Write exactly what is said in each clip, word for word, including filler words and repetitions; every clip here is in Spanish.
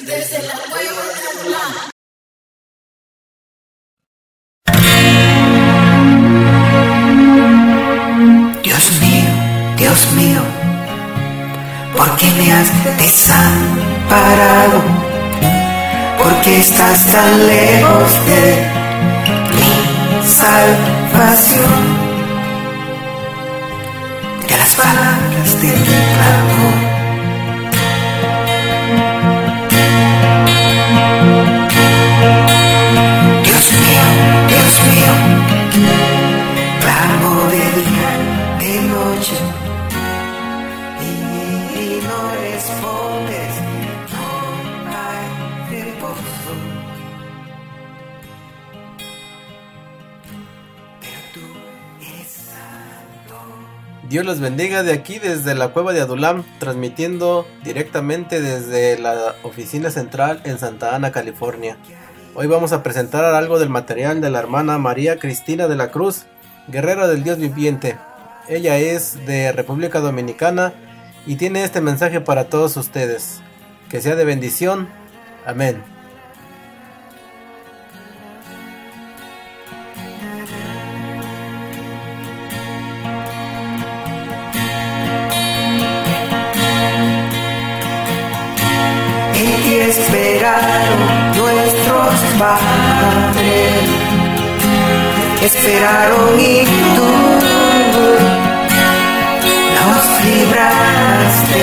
desde la cueva de Adulam. Dios mío, Dios mío, ¿por qué me has desamparado? ¿Por qué estás tan lejos de mi salvación? De las palabras de mi clamor. Dios mío, Dios mío, clamo de día, de noche, y no respondes, no hay reposo. Pero tú eres santo. Dios los bendiga de aquí desde la cueva de Adulam, transmitiendo directamente desde la oficina central en Santa Ana, California. Hoy vamos a presentar algo del material de la hermana María Cristina de la Cruz, guerrera del Dios viviente. Ella es de República Dominicana y tiene este mensaje para todos ustedes. Que sea de bendición. Amén. En ti esperaron nuestros padres, esperaron y tú nos libraste.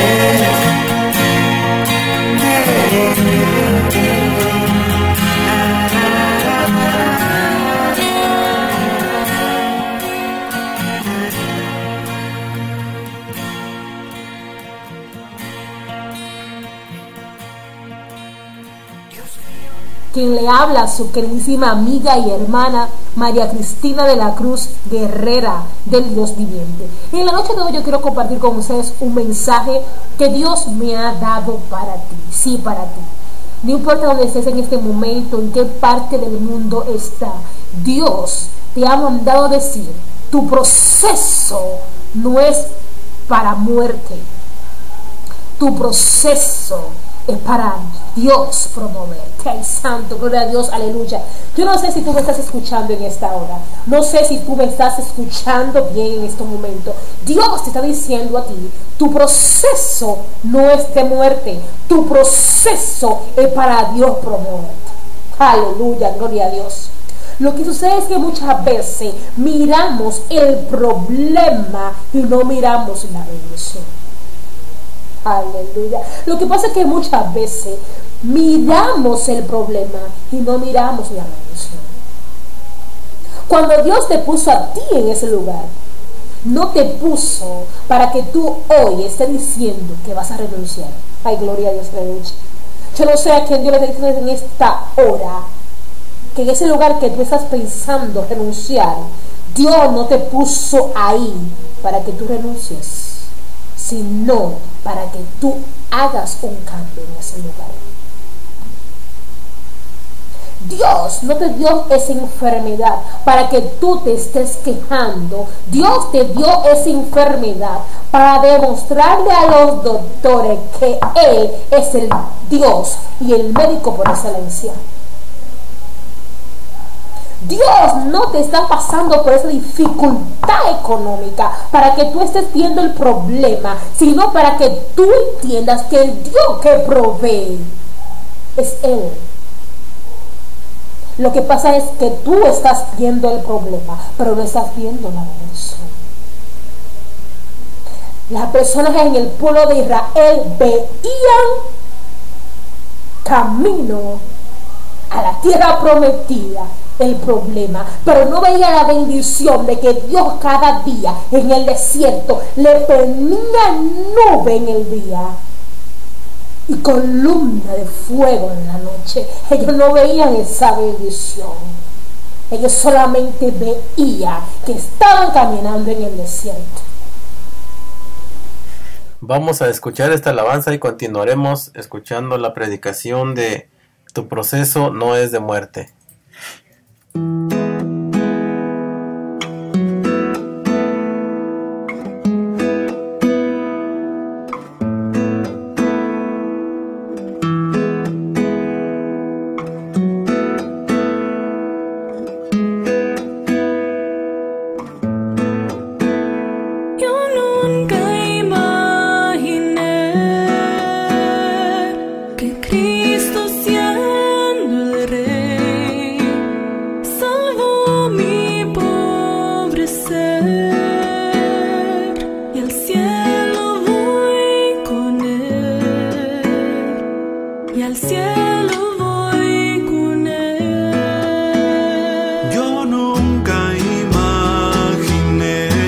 Quien le habla a su queridísima amiga y hermana María Cristina de la Cruz, guerrera del Dios viviente. Y en la noche de hoy yo quiero compartir con ustedes un mensaje que Dios me ha dado para ti, sí, para ti. No importa dónde estés en este momento, en qué parte del mundo está, Dios te ha mandado decir, tu proceso no es para muerte, tu proceso es para Dios promover. Que hay santo, gloria a Dios, aleluya. Yo no sé si tú me estás escuchando en esta hora. No sé si tú me estás escuchando bien en este momento. Dios te está diciendo a ti, tu proceso no es de muerte. Tu proceso es para Dios promover. Aleluya, gloria a Dios. Lo que sucede es que muchas veces miramos el problema y no miramos la bendición. Aleluya. Lo que pasa es que muchas veces miramos el problema y no miramos la bendición. Cuando Dios te puso a ti en ese lugar, no te puso para que tú hoy estés diciendo que vas a renunciar. Ay, gloria a Dios, aleluya. Yo no sé a quién Dios le está diciendo en esta hora que en ese lugar que tú estás pensando renunciar, Dios no te puso ahí para que tú renuncies, sino para que tú hagas un cambio en ese lugar. Dios no te dio esa enfermedad para que tú te estés quejando. Dios te dio esa enfermedad para demostrarle a los doctores que Él es el Dios y el médico por excelencia. Dios no te está pasando por esa dificultad económica para que tú estés viendo el problema, sino para que tú entiendas que el Dios que provee es Él. Lo que pasa es que tú estás viendo el problema, pero no estás viendo la bendición. Las personas en el pueblo de Israel veían camino a la tierra prometida el problema, pero no veía la bendición de que Dios cada día en el desierto le ponía nube en el día y columna de fuego en la noche. Ellos no veían esa bendición. Ellos solamente veían que estaban caminando en el desierto. Vamos a escuchar esta alabanza y continuaremos escuchando la predicación de Tu proceso no es de muerte. y al cielo voy con él. Yo nunca imaginé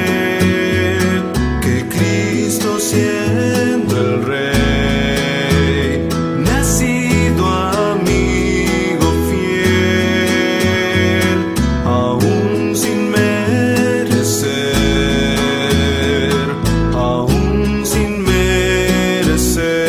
que Cristo siendo el Rey, nacido amigo fiel, aún sin merecer, aún sin merecer.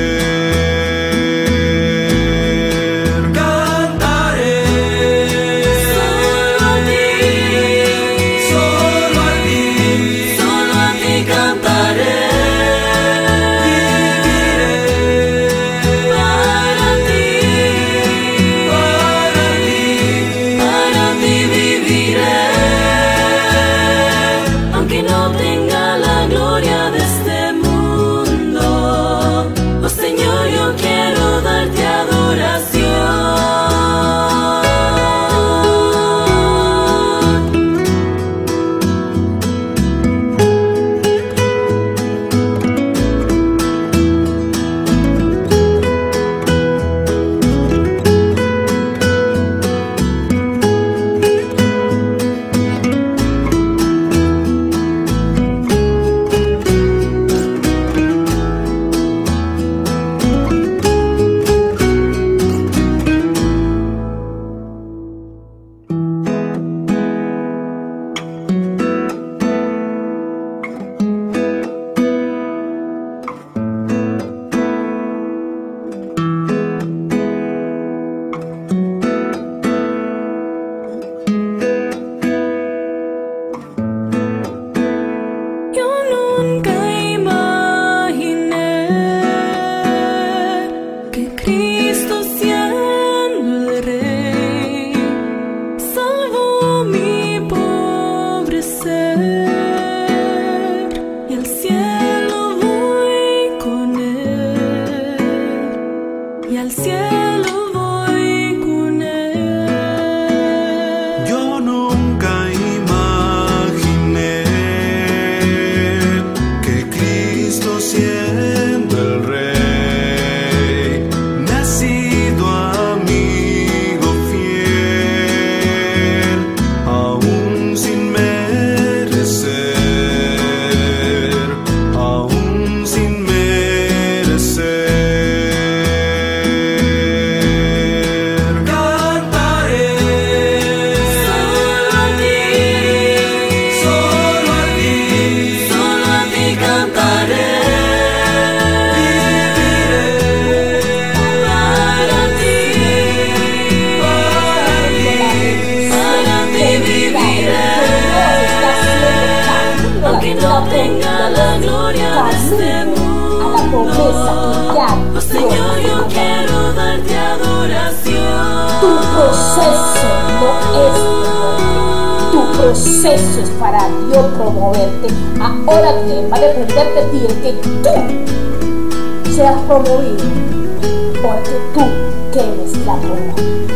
Proceso es para Dios promoverte. Ahora bien, va a depender de ti el que tú seas promovido, porque tú quemes la prueba.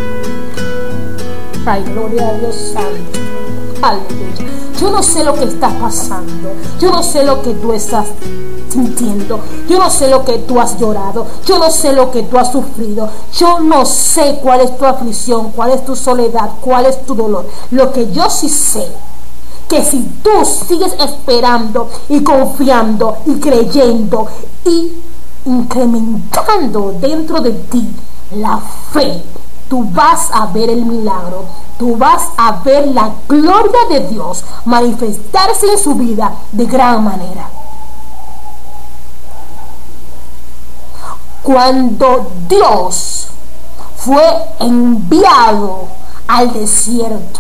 Ay, gloria a Dios santo. Aleluya. Yo no sé lo que estás pasando. Yo no sé lo que tú estás sintiendo. Yo no sé lo que tú has llorado. Yo no sé lo que tú has sufrido. Yo no sé cuál es tu aflicción, cuál es tu soledad, cuál es tu dolor. Lo que yo sí sé, que si tú sigues esperando y confiando y creyendo y incrementando dentro de ti la fe, tú vas a ver el milagro. Tú vas a ver la gloria de Dios manifestarse en su vida de gran manera. Cuando Dios fue enviado al desierto,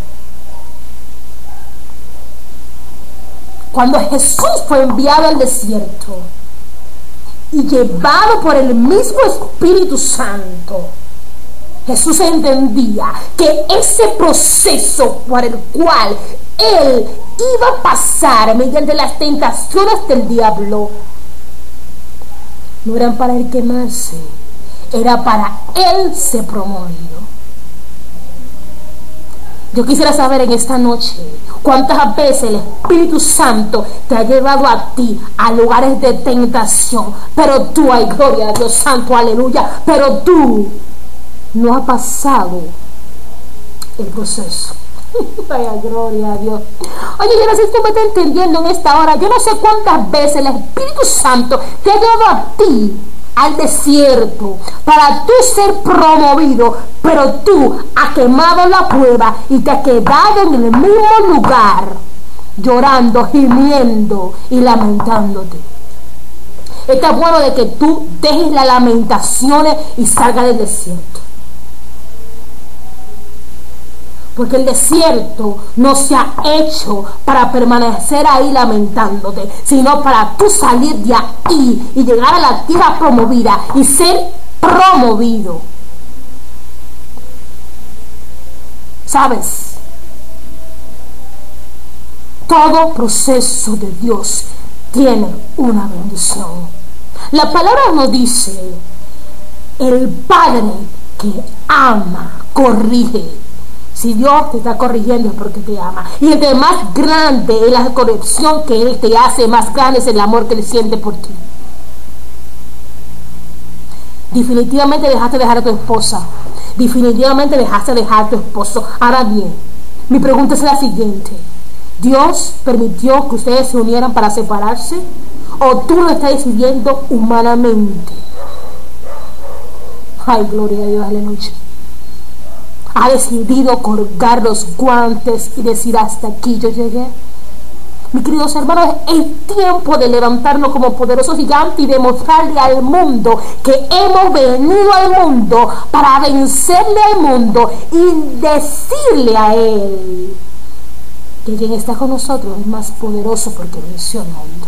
cuando Jesús fue enviado al desierto y llevado por el mismo Espíritu Santo, Jesús entendía que ese proceso por el cual él iba a pasar mediante las tentaciones del diablo no eran para él quemarse, era para él ser promovido. Yo quisiera saber en esta noche, cuántas veces el Espíritu Santo te ha llevado a ti a lugares de tentación, pero tú, ay, gloria a Dios santo, aleluya, pero tú no has pasado el proceso. Ay, gloria a Dios. Oye, yo no sé si tú me estás entendiendo en esta hora. Yo no sé cuántas veces el Espíritu Santo te ha llevado a ti al desierto para tú ser promovido, pero tú has quemado la prueba y te has quedado en el mismo lugar llorando, gimiendo y lamentándote. Está bueno de que tú dejes las lamentaciones y salgas del desierto, porque el desierto no se ha hecho para permanecer ahí lamentándote, sino para tú salir de ahí y llegar a la tierra promovida y ser promovido. ¿Sabes? Todo proceso de Dios tiene una bendición. La palabra nos dice: el Padre que ama, corrige. Si Dios te está corrigiendo es porque te ama. Y el que más grande es la corrección que Él te hace, más grande es el amor que Él siente por ti. Definitivamente dejaste dejar a tu esposa. Definitivamente dejaste dejar a tu esposo. Ahora bien, mi pregunta es la siguiente: ¿Dios permitió que ustedes se unieran para separarse? ¿O tú lo estás decidiendo humanamente? Ay, gloria a Dios, aleluya. Ha decidido colgar los guantes y decir: hasta aquí yo llegué. Mis queridos hermanos, es tiempo de levantarnos como poderosos gigantes y demostrarle al mundo que hemos venido al mundo para vencerle al mundo y decirle a Él que quien está con nosotros es más poderoso porque venció al mundo.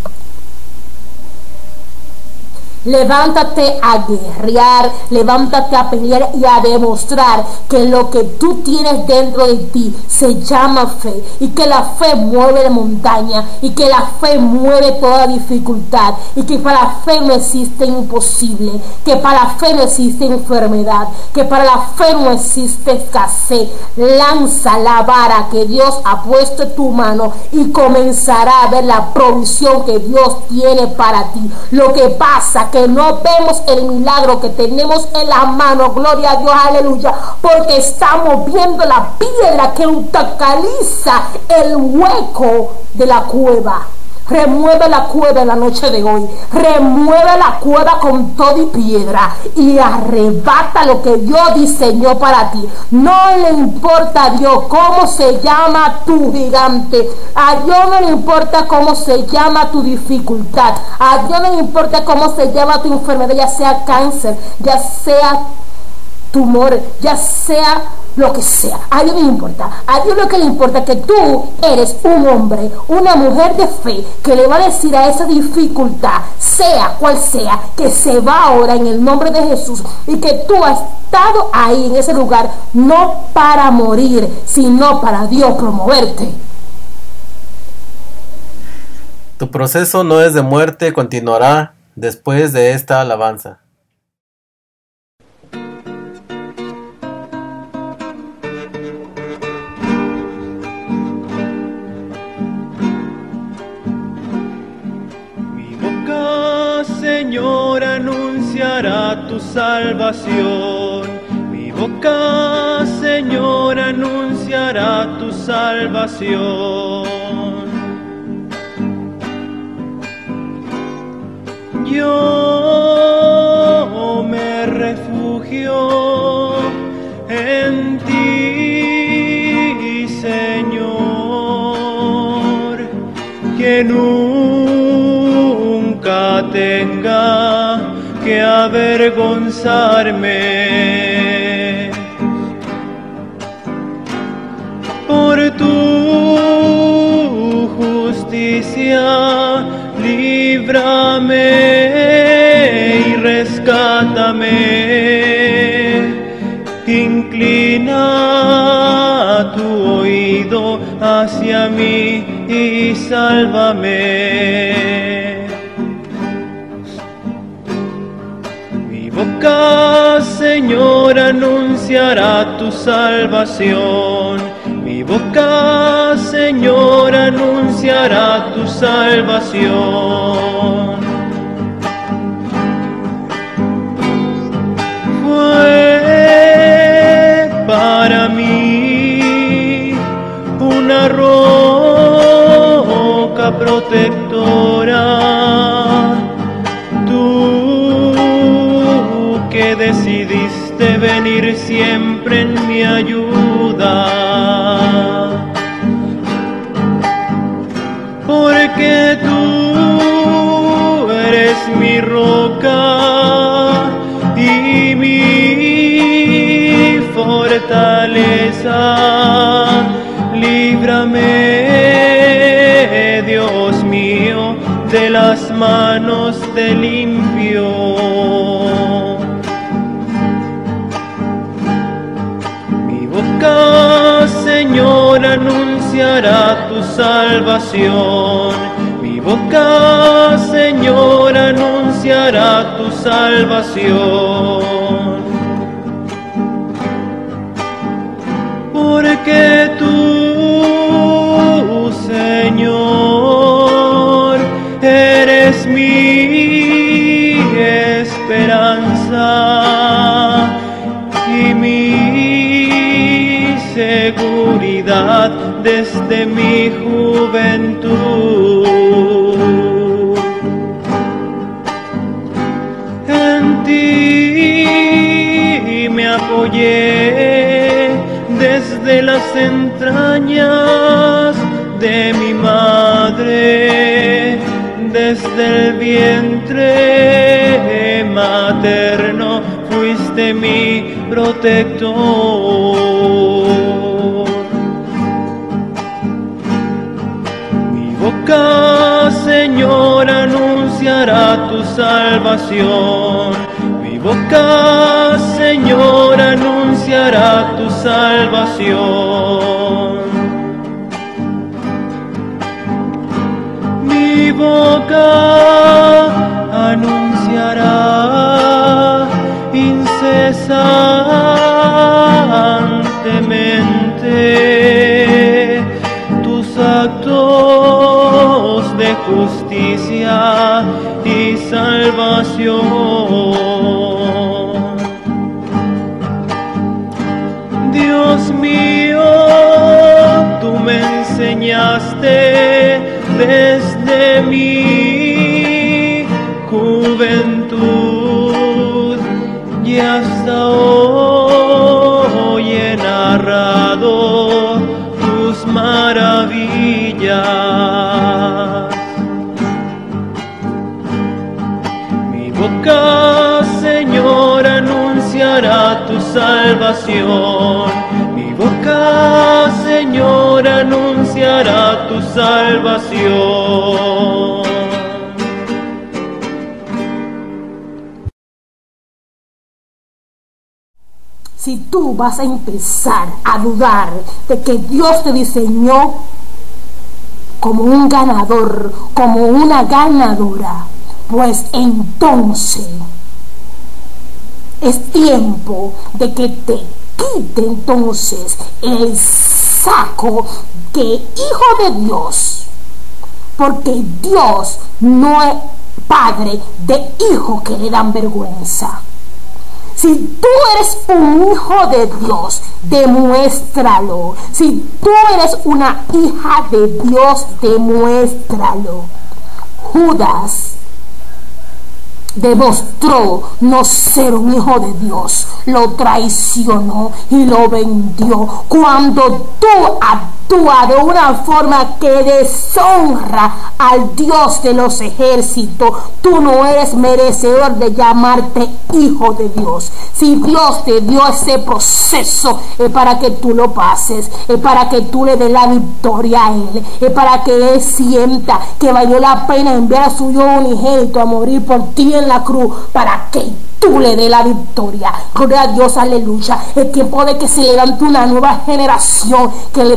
Levántate a guerrear, levántate a pelear y a demostrar que lo que tú tienes dentro de ti se llama fe, y que la fe mueve la montaña, y que la fe mueve toda dificultad, y que para la fe no existe imposible, que para la fe no existe enfermedad, que para la fe no existe escasez. Lanza la vara que Dios ha puesto en tu mano y comenzará a ver la provisión que Dios tiene para ti. Lo que pasa que no vemos el milagro que tenemos en la mano, gloria a Dios, aleluya, porque estamos viendo la piedra que obstaculiza el hueco de la cueva. Remueve la cueva en la noche de hoy. Remueve la cueva con todo y piedra y arrebata lo que Dios diseñó para ti. No le importa a Dios cómo se llama tu gigante. A Dios no le importa cómo se llama tu dificultad. A Dios no le importa cómo se llama tu enfermedad, ya sea cáncer, ya sea tumor, ya sea lo que sea. A Dios no le importa. A Dios lo que le importa es que tú eres un hombre, una mujer de fe, que le va a decir a esa dificultad, sea cual sea, que se va ahora en el nombre de Jesús, y que tú has estado ahí en ese lugar no para morir, sino para Dios promoverte. Tu proceso no es de muerte, continuará después de esta alabanza. Señor, anunciará tu salvación. Mi boca, Señor, anunciará tu salvación. Yo me refugio en ti, Señor, que nunca tenga que avergonzarme. Por tu justicia, líbrame y rescátame. Inclina tu oído hacia mí y sálvame. Mi boca, Señor, anunciará tu salvación. Mi Mi boca, Señor, anunciará tu salvación. Fue para mí una roca protectora, tú que decidiste venir siempre en mi ayuda, porque tú eres mi roca y mi fortaleza. Líbrame, Dios mío, de las manos del impío. Mi boca, Señor, anunciará tu salvación. Mi boca, Señor, anunciará tu salvación. Porque tú, Señor, eres mi esperanza y mi seguridad desde mi juventud. En ti me apoyé desde las entrañas de mi madre, desde el vientre materno fuiste mi protector. Mi boca, Señor, anunciará tu salvación. Mi boca, Señor, anunciará tu salvación. Mi boca anunciará incesantemente tus actos de justicia y salvación. Dios mío, tú me enseñaste desde mi juventud y hasta hoy he narrado tus maravillas. Mi boca, Señor, anunciará tu salvación. Mi boca, Señor, anunciará tu salvación. Si tú vas a empezar a dudar de que Dios te diseñó como un ganador, como una ganadora, pues entonces es tiempo de que te quite entonces el saco de hijo de Dios, porque Dios no es padre de hijos que le dan vergüenza. Si tú eres un hijo de Dios, demuéstralo. Si tú eres una hija de Dios, demuéstralo. Judas demostró no ser un hijo de Dios, lo traicionó y lo vendió. Cuando tú actúas de una forma que deshonra al Dios de los ejércitos, tú no eres merecedor de llamarte hijo de Dios. Si Dios te dio ese proceso, es para que tú lo pases, es para que tú le des la victoria a Él, es para que Él sienta que valió la pena enviar a su hijo unigénito a morir por ti en la cruz, para que tú le des la victoria. Gloria a Dios, aleluya. Es tiempo de que se levante una nueva generación que le demuestre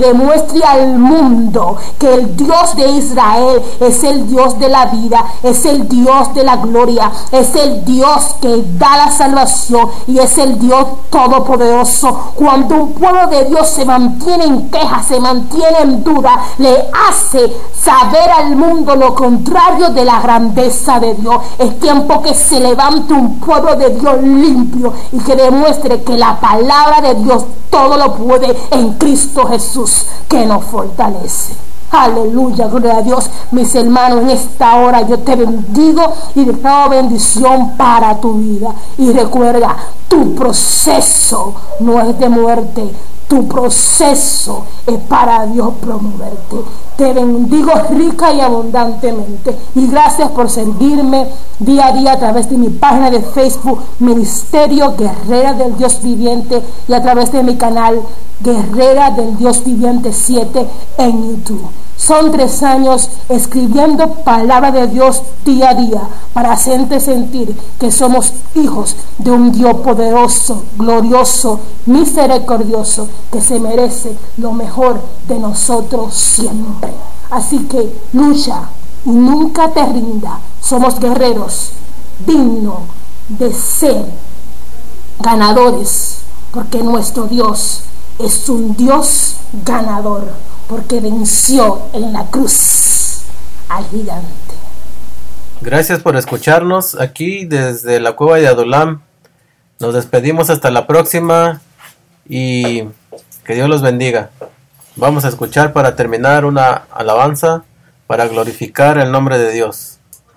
demuestre al mundo que el Dios de Israel es el Dios de la vida, es el Dios de la gloria, es el Dios que da la salvación y es el Dios todopoderoso. Cuando un pueblo de Dios se mantiene en queja, se mantiene en duda, le hace saber al mundo lo contrario de la grandeza de Dios. Es tiempo que se levante un pueblo de Dios limpio y que demuestre que la palabra de Dios todo lo puede en Cristo Jesús que nos fortalece. Aleluya, gloria a Dios. Mis hermanos, en esta hora yo te bendigo y declaro bendición para tu vida. Y recuerda, tu proceso no es de muerte, tu proceso es para Dios promoverte. Te bendigo rica y abundantemente. Y gracias por servirme día a día a través de mi página de Facebook, Ministerio Guerrera del Dios Viviente, y a través de mi canal Guerrera del Dios Viviente siete en YouTube. Son tres años escribiendo palabra de Dios día a día para hacerte sentir que somos hijos de un Dios poderoso, glorioso, misericordioso, que se merece lo mejor de nosotros siempre. Así que lucha y nunca te rinda. Somos guerreros dignos de ser ganadores, porque nuestro Dios es un Dios ganador, porque venció en la cruz al gigante. Gracias por escucharnos aquí desde la cueva de Adulam. Nos despedimos hasta la próxima y que Dios los bendiga. Vamos a escuchar para terminar una alabanza para glorificar el nombre de Dios.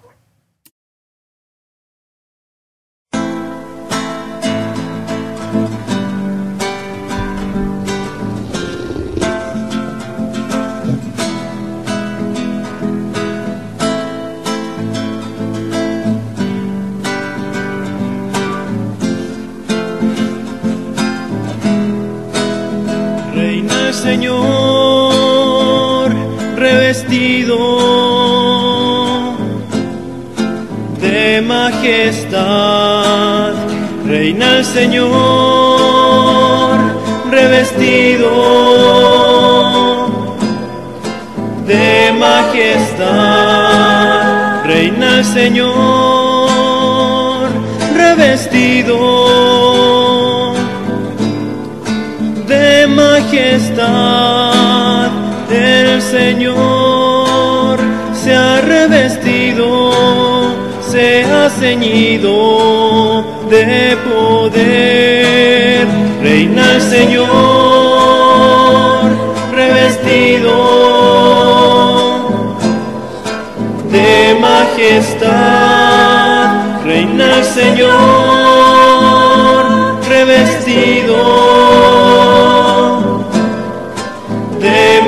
Señor, revestido de majestad, reina el Señor, revestido de majestad, reina el Señor, revestido de majestad. El Señor se ha revestido, se ha ceñido de poder. Reina el Señor, revestido de majestad. Reina el Señor, revestido de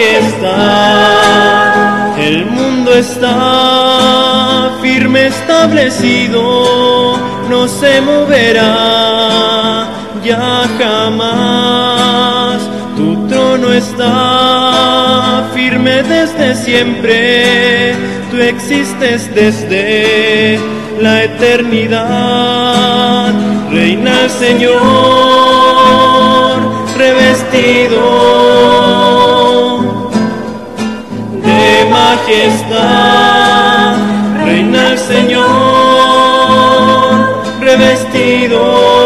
majestad. El mundo está firme establecido, no se moverá ya jamás. Tu trono está firme desde siempre, tú existes desde la eternidad. Reina el Señor, revestido de majestad. Reina el Señor, revestido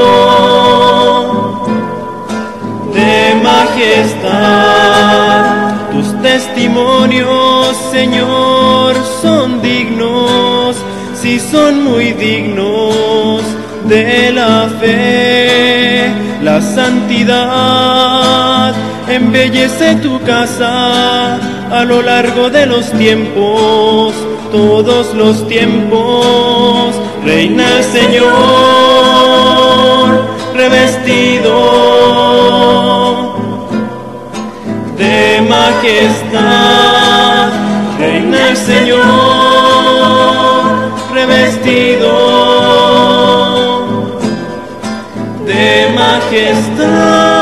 de majestad. Tus testimonios, Señor, son dignos, sí son muy dignos de la fe. La santidad embellece tu casa a lo largo de los tiempos, todos los tiempos. Reina el Señor, revestido de majestad. Reina el Señor, revestido de majestad.